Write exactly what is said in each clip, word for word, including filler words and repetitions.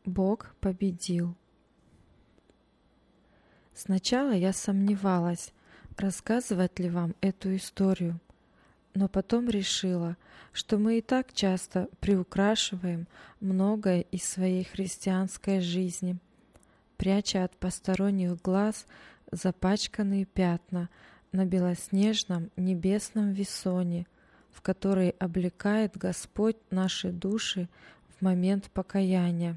Бог победил. Сначала я сомневалась, рассказывать ли вам эту историю, но потом решила, что мы и так часто приукрашиваем многое из своей христианской жизни, пряча от посторонних глаз запачканные пятна на белоснежном небесном весоне, в который облекает Господь наши души в момент покаяния.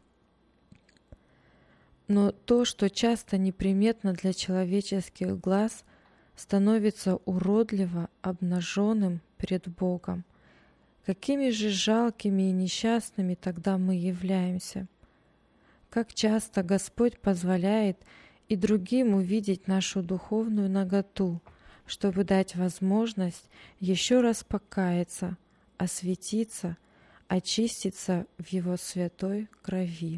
Но то, что часто неприметно для человеческих глаз, становится уродливо обнаженным перед Богом. Какими же жалкими и несчастными тогда мы являемся? Как часто Господь позволяет и другим увидеть нашу духовную наготу, чтобы дать возможность еще раз покаяться, осветиться, очиститься в Его святой крови.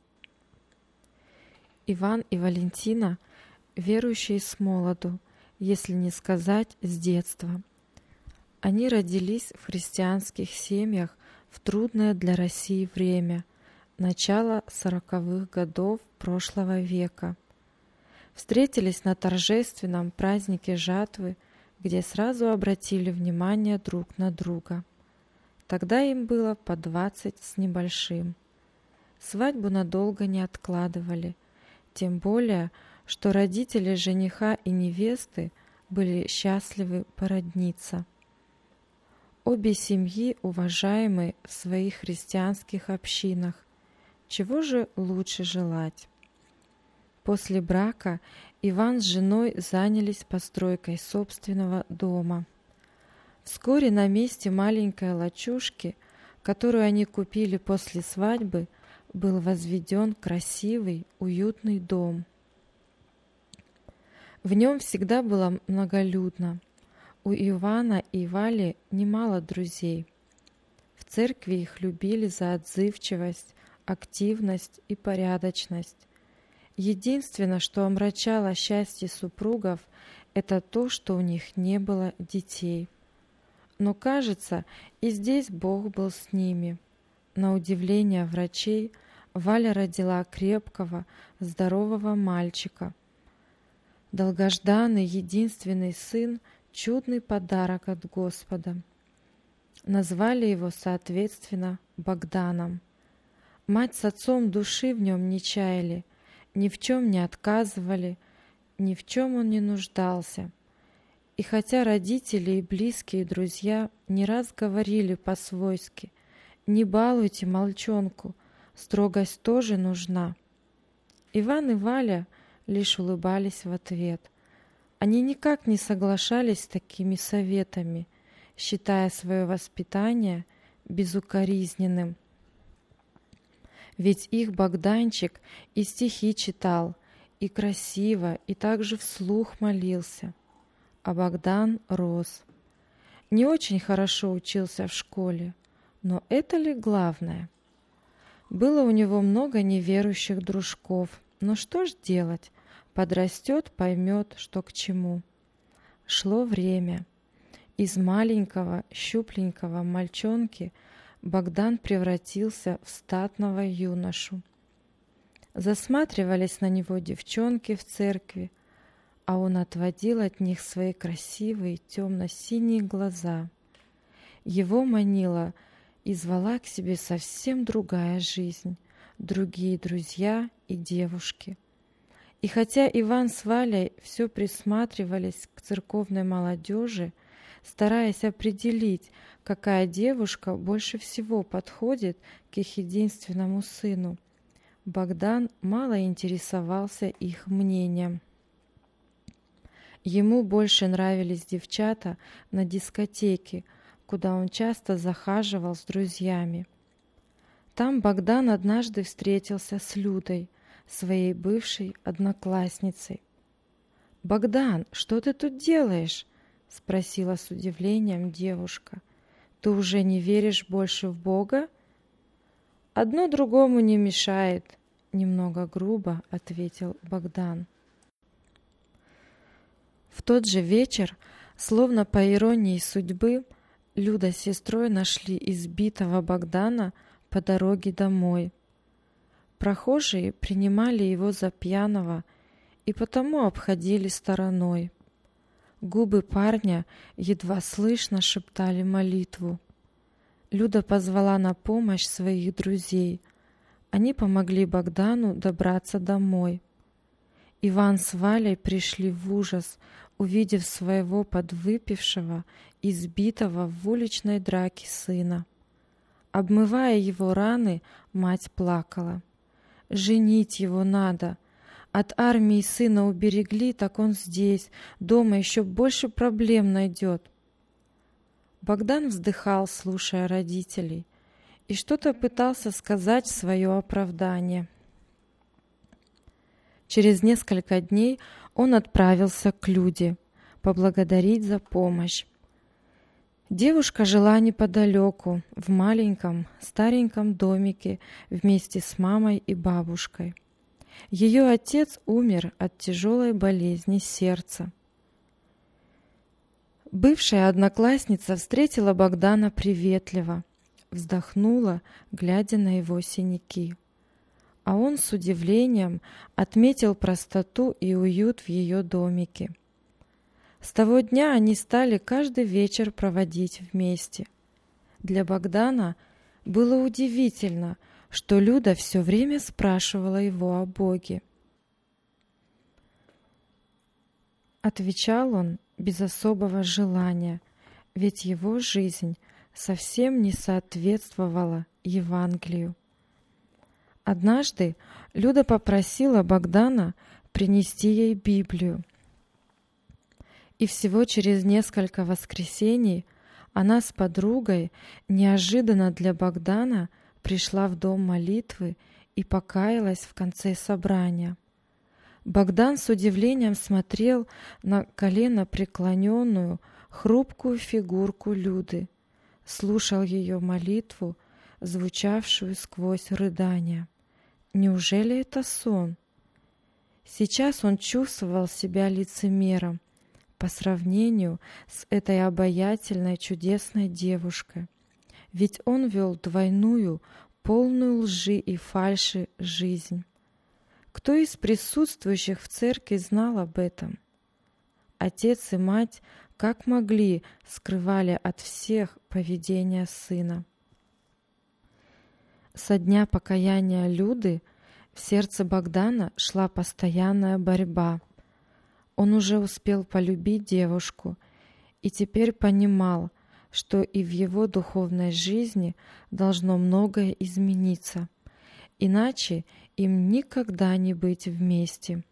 Иван и Валентина – верующие с молоду, если не сказать с детства. Они родились в христианских семьях в трудное для России время, начало сороковых годов прошлого века. Встретились на торжественном празднике жатвы, где сразу обратили внимание друг на друга. Тогда им было по двадцать с небольшим. Свадьбу надолго не откладывали, тем более, что родители жениха и невесты были счастливы породниться. Обе семьи уважаемы в своих христианских общинах. Чего же лучше желать? После брака Иван с женой занялись постройкой собственного дома. Вскоре на месте маленькой лачужки, которую они купили после свадьбы, был возведен красивый, уютный дом. В нем всегда было многолюдно. У Ивана и Вали немало друзей. В церкви их любили за отзывчивость, активность и порядочность. Единственное, что омрачало счастье супругов, это то, что у них не было детей. Но, кажется, и здесь Бог был с ними. На удивление врачей, Валя родила крепкого, здорового мальчика. Долгожданный единственный сын – чудный подарок от Господа. Назвали его, соответственно, Богданом. Мать с отцом души в нем не чаяли, ни в чем не отказывали, ни в чем он не нуждался. И хотя родители и близкие друзья не раз говорили по-свойски: «Не балуйте мальчонку, строгость тоже нужна», Иван и Валя лишь улыбались в ответ. Они никак не соглашались с такими советами, считая свое воспитание безукоризненным. Ведь их Богданчик и стихи читал, и красиво, и также вслух молился. А Богдан рос. Не очень хорошо учился в школе, но это ли главное? Было у него много неверующих дружков, но что ж делать? Подрастет, поймет, что к чему. Шло время. Из маленького, щупленького мальчонки Богдан превратился в статного юношу. Засматривались на него девчонки в церкви, а он отводил от них свои красивые темно-синие глаза. Его манила и звала к себе совсем другая жизнь, другие друзья и девушки. И хотя Иван с Валей все присматривались к церковной молодежи, стараясь определить, какая девушка больше всего подходит к их единственному сыну, Богдан мало интересовался их мнением. Ему больше нравились девчата на дискотеке, куда он часто захаживал с друзьями. Там Богдан однажды встретился с Людой, своей бывшей одноклассницей. «Богдан, что ты тут делаешь?» — спросила с удивлением девушка. «Ты уже не веришь больше в Бога?» «Одно другому не мешает», — немного грубо ответил Богдан. В тот же вечер, словно по иронии судьбы, Люда с сестрой нашли избитого Богдана по дороге домой. Прохожие принимали его за пьяного и потому обходили стороной. Губы парня едва слышно шептали молитву. Люда позвала на помощь своих друзей. Они помогли Богдану добраться домой. Иван с Валей пришли в ужас, увидев своего подвыпившего, избитого в уличной драке сына. Обмывая его раны, мать плакала. «Женить его надо. От армии сына уберегли, так он здесь, дома еще больше проблем найдет». Богдан вздыхал, слушая родителей, и что-то пытался сказать в свое оправдание. Через несколько дней он отправился к Люде, поблагодарить за помощь. Девушка жила неподалеку, в маленьком, стареньком домике вместе с мамой и бабушкой. Ее отец умер от тяжелой болезни сердца. Бывшая одноклассница встретила Богдана приветливо, вздохнула, глядя на его синяки. А он с удивлением отметил простоту и уют в ее домике. С того дня они стали каждый вечер проводить вместе. Для Богдана было удивительно, что Люда все время спрашивала его о Боге. Отвечал он без особого желания, ведь его жизнь совсем не соответствовала Евангелию. Однажды Люда попросила Богдана принести ей Библию. И всего через несколько воскресений она с подругой неожиданно для Богдана пришла в дом молитвы и покаялась в конце собрания. Богдан с удивлением смотрел на коленопреклоненную, хрупкую фигурку Люды, слушал ее молитву, звучавшую сквозь рыдания. Неужели это сон? Сейчас он чувствовал себя лицемером по сравнению с этой обаятельной, чудесной девушкой. Ведь он вел двойную, полную лжи и фальши жизнь. Кто из присутствующих в церкви знал об этом? Отец и мать, как могли, скрывали от всех поведение сына. Со дня покаяния Люды в сердце Богдана шла постоянная борьба. Он уже успел полюбить девушку и теперь понимал, что и в его духовной жизни должно многое измениться, иначе им никогда не быть вместе.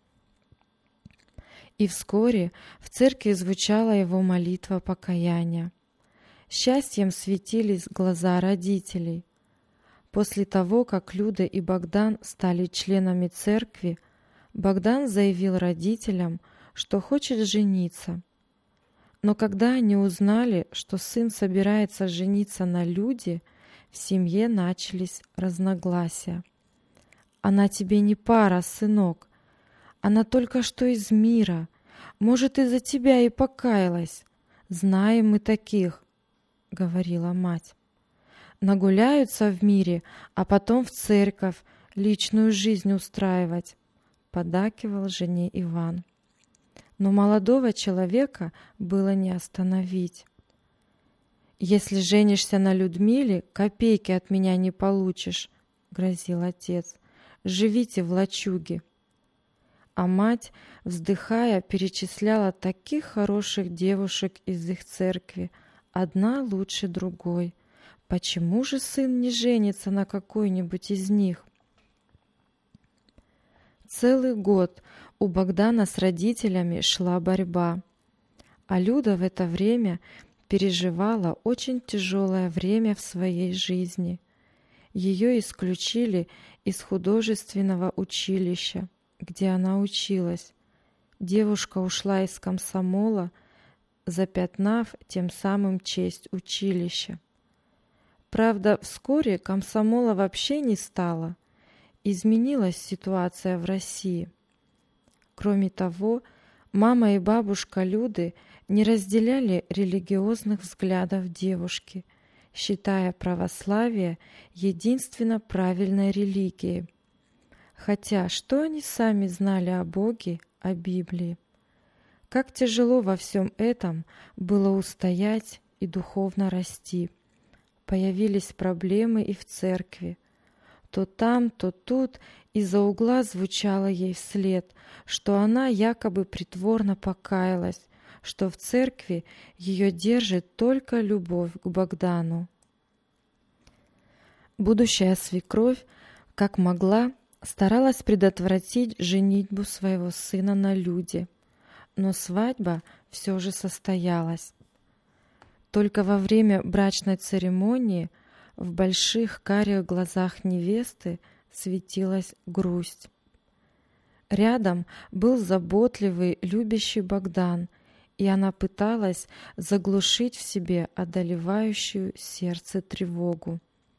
И вскоре в церкви звучала его молитва покаяния. Счастьем светились глаза родителей. После того, как Люда и Богдан стали членами церкви, Богдан заявил родителям, что хочет жениться. Но когда они узнали, что сын собирается жениться на Люде, в семье начались разногласия. «Она тебе не пара, сынок. Она только что из мира. Может, из-за тебя и покаялась. Знаем мы таких», — говорила мать. «Нагуляются в мире, а потом в церковь личную жизнь устраивать», — поддакивал жене Иван. Но молодого человека было не остановить. «Если женишься на Людмиле, копейки от меня не получишь», — грозил отец. «Живите в лачуге». А мать, вздыхая, перечисляла таких хороших девушек из их церкви, одна лучше другой. Почему же сын не женится на какой-нибудь из них? Целый год у Богдана с родителями шла борьба, а Люда в это время переживала очень тяжелое время в своей жизни. Ее исключили из художественного училища, где она училась. Девушка ушла из комсомола, запятнав тем самым честь училища. Правда, вскоре комсомола вообще не стало. Изменилась ситуация в России. Кроме того, мама и бабушка Люды не разделяли религиозных взглядов девушки, считая православие единственно правильной религией. Хотя что они сами знали о Боге, о Библии? Как тяжело во всем этом было устоять и духовно расти. Появились проблемы и в церкви. То там, то тут из-за угла звучало ей вслед, что она якобы притворно покаялась, что в церкви ее держит только любовь к Богдану. Будущая свекровь, как могла, старалась предотвратить женитьбу своего сына на Люде, но свадьба все же состоялась. Только во время брачной церемонии в больших карих глазах невесты светилась грусть. Рядом был заботливый, любящий Богдан, и она пыталась заглушить в себе одолевающую сердце тревогу.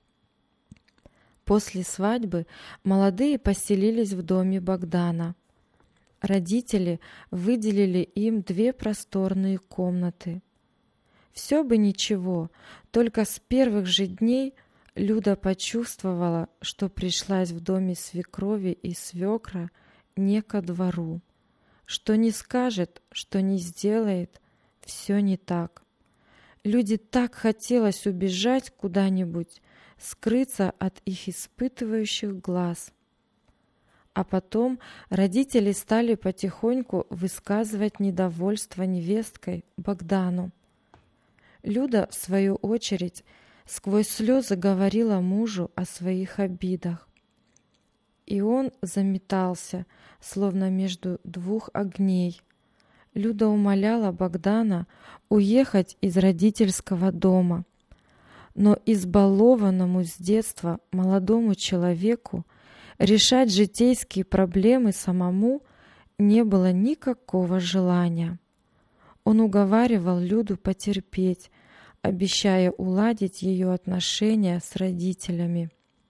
После свадьбы молодые поселились в доме Богдана. Родители выделили им две просторные комнаты. Все бы ничего, только с первых же дней Люда почувствовала, что пришлась в доме свекрови и свекра не ко двору. Что не скажет, что не сделает, все не так. Люде так хотелось убежать куда-нибудь, скрыться от их испытывающих глаз. А потом родители стали потихоньку высказывать недовольство невесткой Богдану. Люда, в свою очередь, сквозь слезы говорила мужу о своих обидах. И он заметался, словно между двух огней. Люда умоляла Богдана уехать из родительского дома. Но избалованному с детства молодому человеку решать житейские проблемы самому не было никакого желания. Он уговаривал Люду потерпеть, обещая уладить ее отношения с родителями.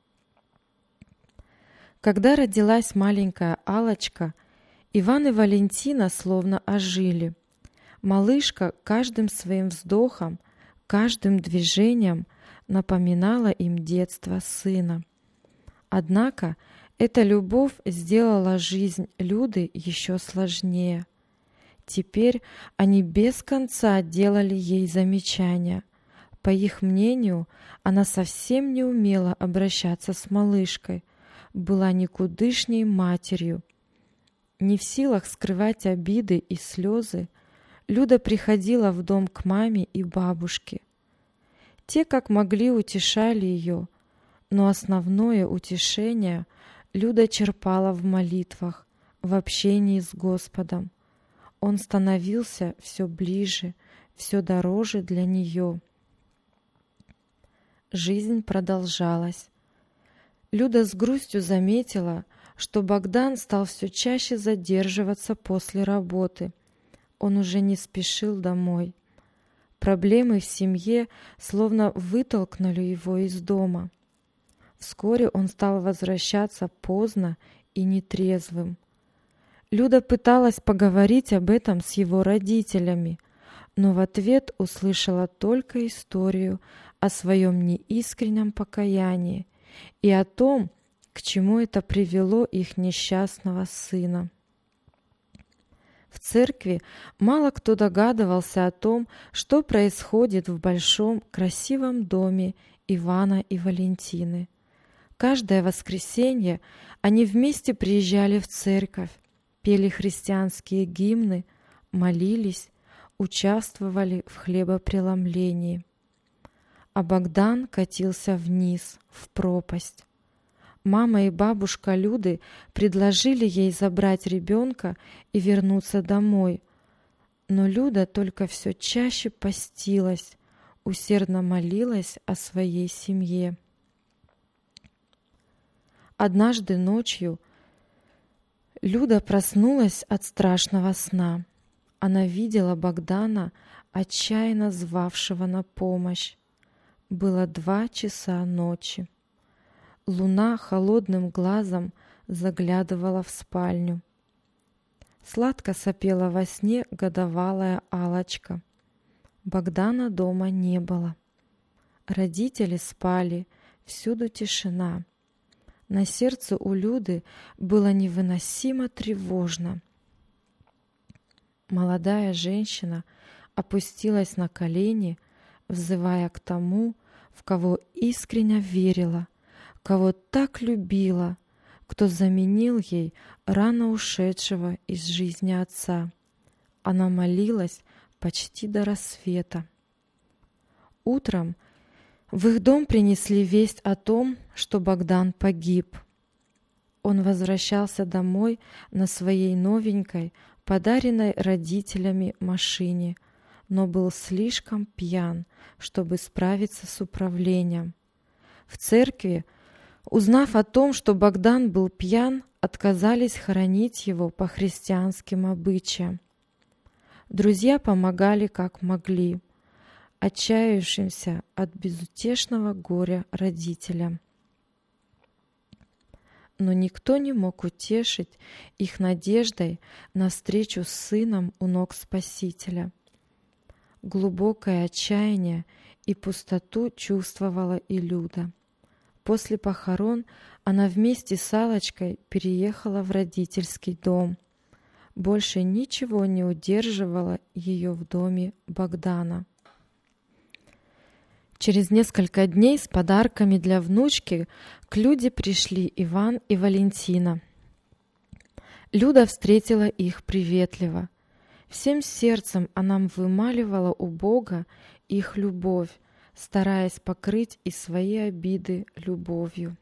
Когда родилась маленькая Алочка, Иван и Валентина словно ожили. Малышка каждым своим вздохом, каждым движением напоминала им детство сына. Однако эта любовь сделала жизнь Люды еще сложнее. Теперь они без конца делали ей замечания. По их мнению, она совсем не умела обращаться с малышкой, была никудышней матерью. Не в силах скрывать обиды и слезы, Люда приходила в дом к маме и бабушке. Те, как могли, утешали ее, но основное утешение Люда черпала в молитвах, в общении с Господом. Он становился все ближе, все дороже для нее. Жизнь продолжалась. Люда с грустью заметила, что Богдан стал все чаще задерживаться после работы. Он уже не спешил домой. Проблемы в семье словно вытолкнули его из дома. Вскоре он стал возвращаться поздно и нетрезвым. Люда пыталась поговорить об этом с его родителями, но в ответ услышала только историю о своем неискреннем покаянии и о том, к чему это привело их несчастного сына. В церкви мало кто догадывался о том, что происходит в большом красивом доме Ивана и Валентины. Каждое воскресенье они вместе приезжали в церковь, пели христианские гимны, молились, участвовали в хлебопреломлении. А Богдан катился вниз, в пропасть. Мама и бабушка Люды предложили ей забрать ребенка и вернуться домой, но Люда только все чаще постилась, усердно молилась о своей семье. Однажды ночью Люда проснулась от страшного сна. Она видела Богдана, отчаянно звавшего на помощь. Было два часа ночи. Луна холодным глазом заглядывала в спальню. Сладко сопела во сне годовалая Алочка. Богдана дома не было. Родители спали, всюду тишина. На сердце у Люды было невыносимо тревожно. Молодая женщина опустилась на колени, взывая к тому, в кого искренне верила, кого так любила, кто заменил ей рано ушедшего из жизни отца. Она молилась почти до рассвета. Утром в их дом принесли весть о том, что Богдан погиб. Он возвращался домой на своей новенькой, подаренной родителями машине, но был слишком пьян, чтобы справиться с управлением. В церкви, узнав о том, что Богдан был пьян, отказались хоронить его по христианским обычаям. Друзья помогали как могли отчаявшимся от безутешного горя родителям. Но никто не мог утешить их надеждой на встречу с сыном у ног Спасителя. Глубокое отчаяние и пустоту чувствовала и Люда. После похорон она вместе с Аллочкой переехала в родительский дом. Больше ничего не удерживало ее в доме Богдана. Через несколько дней с подарками для внучки к Люде пришли Иван и Валентина. Люда встретила их приветливо. Всем сердцем она вымаливала у Бога их любовь, стараясь покрыть и свои обиды любовью.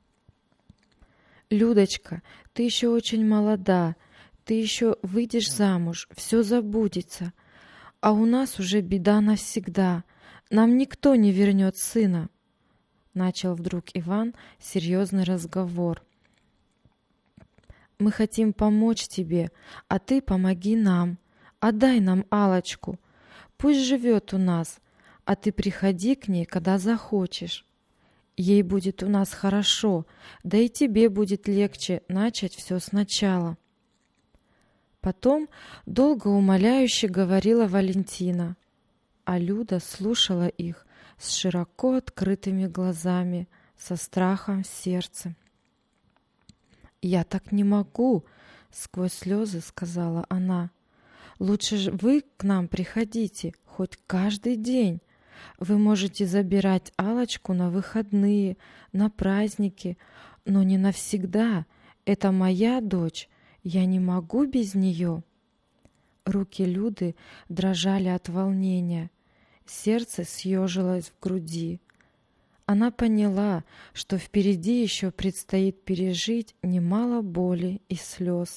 «Людочка, ты еще очень молода, ты еще выйдешь замуж, все забудется, а у нас уже беда навсегда. Нам никто не вернет сына», — начал вдруг Иван серьезный разговор. «Мы хотим помочь тебе, а ты помоги нам. Отдай нам Аллочку. Пусть живет у нас, а ты приходи к ней, когда захочешь. Ей будет у нас хорошо, да и тебе будет легче начать все сначала». Потом долго умоляюще говорила Валентина, а Люда слушала их с широко открытыми глазами, со страхом в сердце. «Я так не могу», — сквозь слезы сказала она. «Лучше же вы к нам приходите, хоть каждый день. Вы можете забирать Аллочку на выходные, на праздники, но не навсегда. Это моя дочь, я не могу без нее». Руки Люды дрожали от волнения, сердце съежилось в груди. Она поняла, что впереди еще предстоит пережить немало боли и слез.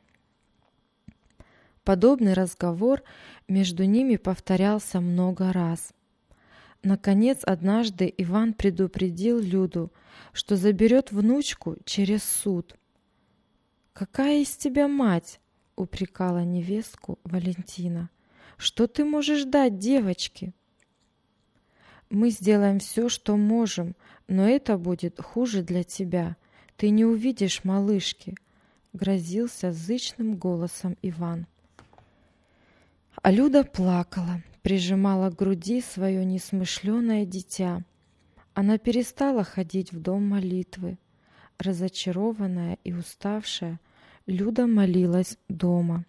Подобный разговор между ними повторялся много раз. Наконец, однажды Иван предупредил Люду, что заберет внучку через суд. «Какая из тебя мать?» — упрекала невестку Валентина. «Что ты можешь дать девочке?» «Мы сделаем все, что можем, но это будет хуже для тебя. Ты не увидишь малышки», — грозился зычным голосом Иван. А Люда плакала, прижимала к груди свое несмышленое дитя. Она перестала ходить в дом молитвы. Разочарованная и уставшая, Люда молилась дома.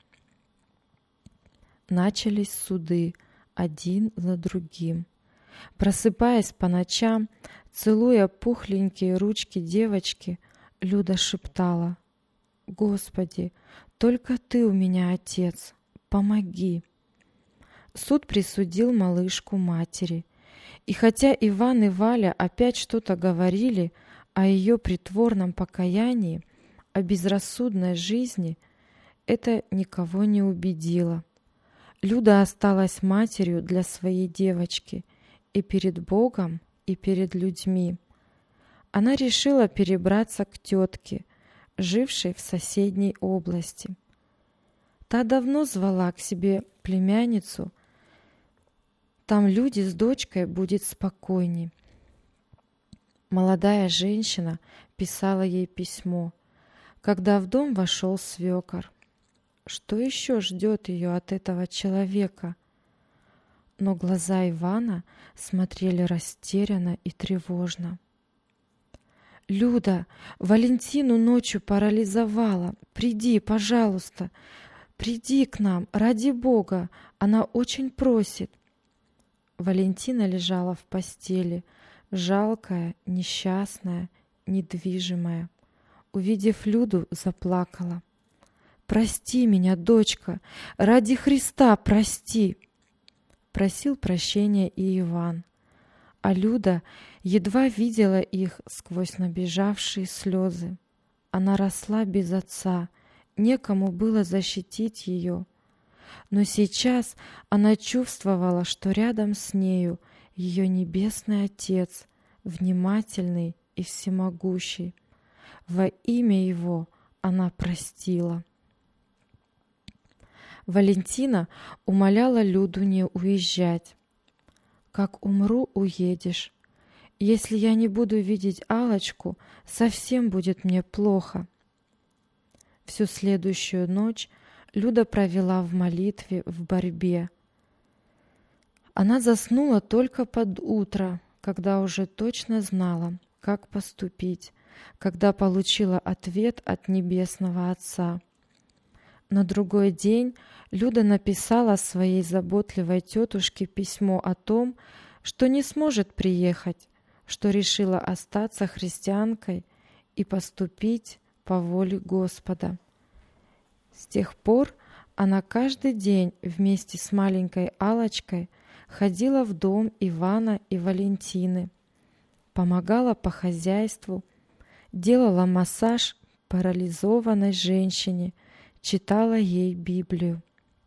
Начались суды, один за другим. Просыпаясь по ночам, целуя пухленькие ручки девочки, Люда шептала: «Господи, только Ты у меня отец, помоги». Суд присудил малышку матери. И хотя Иван и Валя опять что-то говорили о ее притворном покаянии, о безрассудной жизни, это никого не убедило. Люда осталась матерью для своей девочки и перед Богом, и перед людьми. Она решила перебраться к тетке, жившей в соседней области. Та давно звала к себе племянницу. Там люди с дочкой будет спокойней. Молодая женщина писала ей письмо, когда в дом вошел свекор. Что еще ждет ее от этого человека? Но глаза Ивана смотрели растерянно и тревожно. «Люда, Валентину ночью парализовала. Приди, пожалуйста, приди к нам, ради Бога, она очень просит». Валентина лежала в постели, жалкая, несчастная, недвижимая. Увидев Люду, заплакала. «Прости меня, дочка, ради Христа прости!» Просил прощения и Иван. А Люда едва видела их сквозь набежавшие слезы. Она росла без отца, некому было защитить ее. Но сейчас она чувствовала, что рядом с нею ее небесный Отец, внимательный и всемогущий. Во имя Его она простила. Валентина умоляла Люду не уезжать. «Как умру, уедешь. Если я не буду видеть Аллочку, совсем будет мне плохо». Всю следующую ночь Люда провела в молитве, в борьбе. Она заснула только под утро, когда уже точно знала, как поступить, когда получила ответ от Небесного Отца. На другой день Люда написала своей заботливой тетушке письмо о том, что не сможет приехать, что решила остаться христианкой и поступить по воле Господа. С тех пор она каждый день вместе с маленькой Аллочкой ходила в дом Ивана и Валентины, помогала по хозяйству, делала массаж парализованной женщине, читала ей Библию.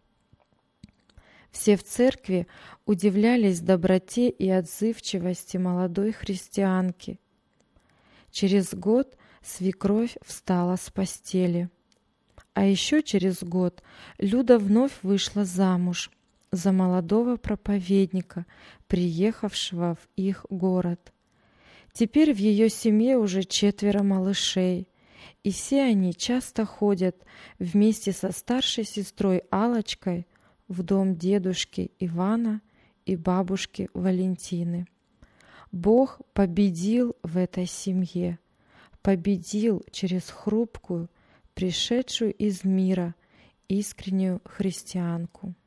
Все в церкви удивлялись доброте и отзывчивости молодой христианки. Через год свекровь встала с постели. А еще через год Люда вновь вышла замуж за молодого проповедника, приехавшего в их город. Теперь в ее семье уже четверо малышей, и все они часто ходят вместе со старшей сестрой Аллочкой в дом дедушки Ивана и бабушки Валентины. Бог победил в этой семье, победил через хрупкую, пришедшую из мира искреннюю христианку.